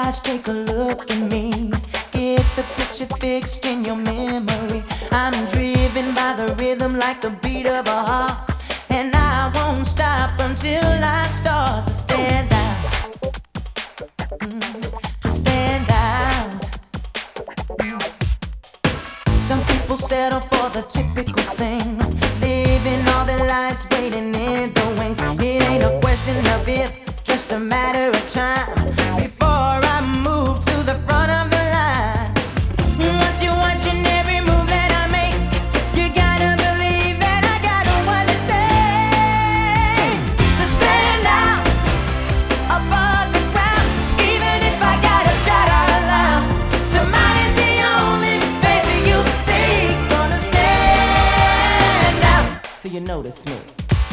eyes, take a look at me. Get the picture fixed in your memory. I'm driven by the rhythm like the beat of a heart, and I won't stop until I start to stand out. To stand out. Some people settle for the typical thing, living all their lives waiting in the wings. It ain't a question of if, just a matter of time before I move to the front of the line. Once you're watching every move that I make, you gotta believe that I got what it takes to stand out above the crowd. Even if I gotta shout out loud, tonight is the only face that you see. Gonna stand out so you notice me.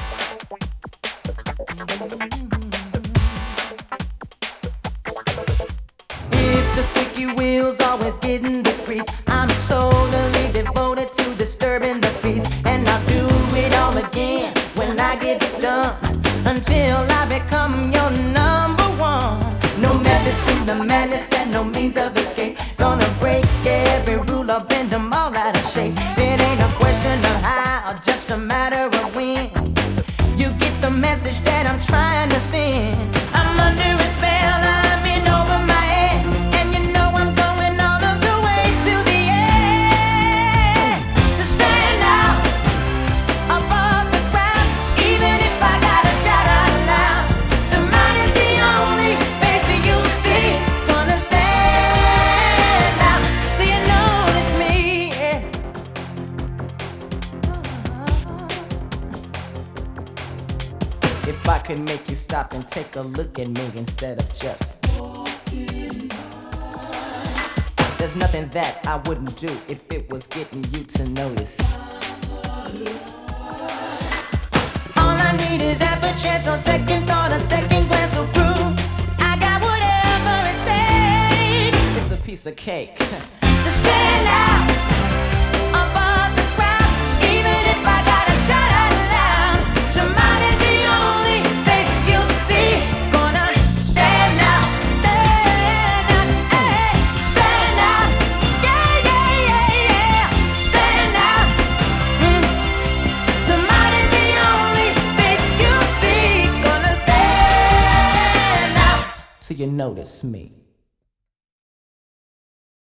The squeaky wheels always getting the grease. I'm totally devoted to disturbing the peace, and I'll do it all again when I get it done, until I become your number one. No method to the madness and no means of escape. Gonna break every rule or bend them all out of shape. It ain't a question of how, just a matter of when. You get the message that I'm trying to send. I'm under a spell, I'm in over my head, and you know I'm going all of the way to the end. To stand out above the crowd, even if I gotta shout out loud. Tonight is the only face that you see. Gonna stand out till you notice me. If I could make you stop and take a look at me instead of just walking by. There's nothing that I wouldn't do if it was getting you to notice. All I need is half a chance, a second thought, a second glance of through. I got whatever it takes. It's a piece of cake to stand out above the crowd, even if I gotta shout out loud. Tonight is the only face you see. Gonna stand out, hey, stand out, yeah, yeah, yeah, yeah, stand out. Tonight is the only face you see. Gonna stand out till you notice me.